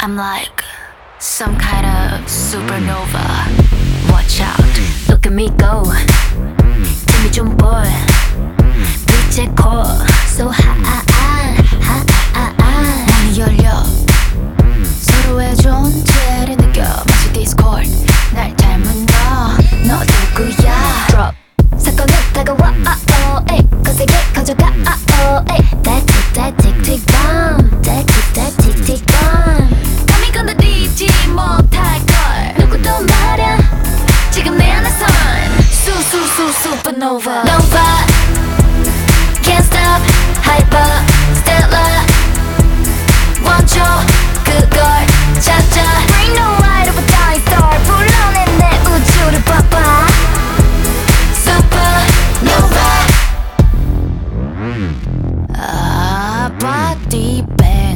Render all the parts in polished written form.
I'm like some kind of supernova. Watch out, look at me go. 힘이 좀 boy. 빛의 core so hot. 문이 열려 서로의 존재를 느껴 마치 Discord. 날 닮은 너 누구야? Drop 사건은 다가와 거세게 커져가 that tick bomb that tick bomb 감히 건드리지 못할걸 누구도 말야 지금 내 안에선 supernova Nova Can't stop hyper stellar 원초 그걸 찾아 Bring the light of a dying star 불러내 내 우주를 봐봐 Supernova body bang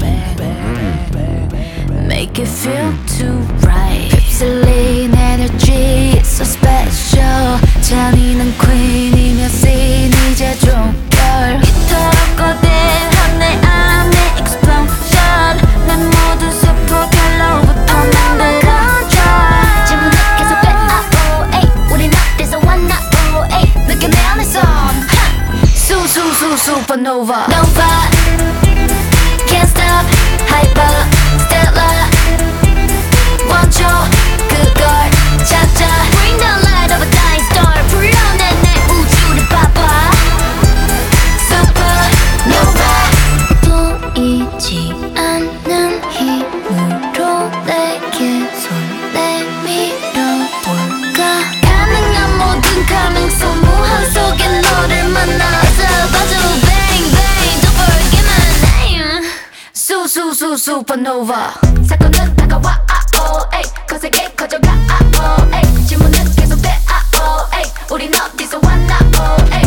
Make it feel too right 휩쓸린 energy so special 잔인한 queen이며 scene 이제 종결 이토록 거대한 내 안에 explosion 내 모든 super hello부터 만든 control 질문은 계속돼 우린 어디서 왔나 느껴 내 안에선 supernova Nova Can't stop hyper stellar 원초 그걸 찾아 Bring the light of a dying star 불러내 내 우주를 봐봐 Supernova 보이지 않는 힘으로 내게 손 내밀어볼까 가능한 모든 가능성 무한 속에 너를 만나서 봐줘 Bang bang don't forget my name Supernova 사건은 다가와 거세게 커져가 질문은 계속돼 우린 어디서 왔나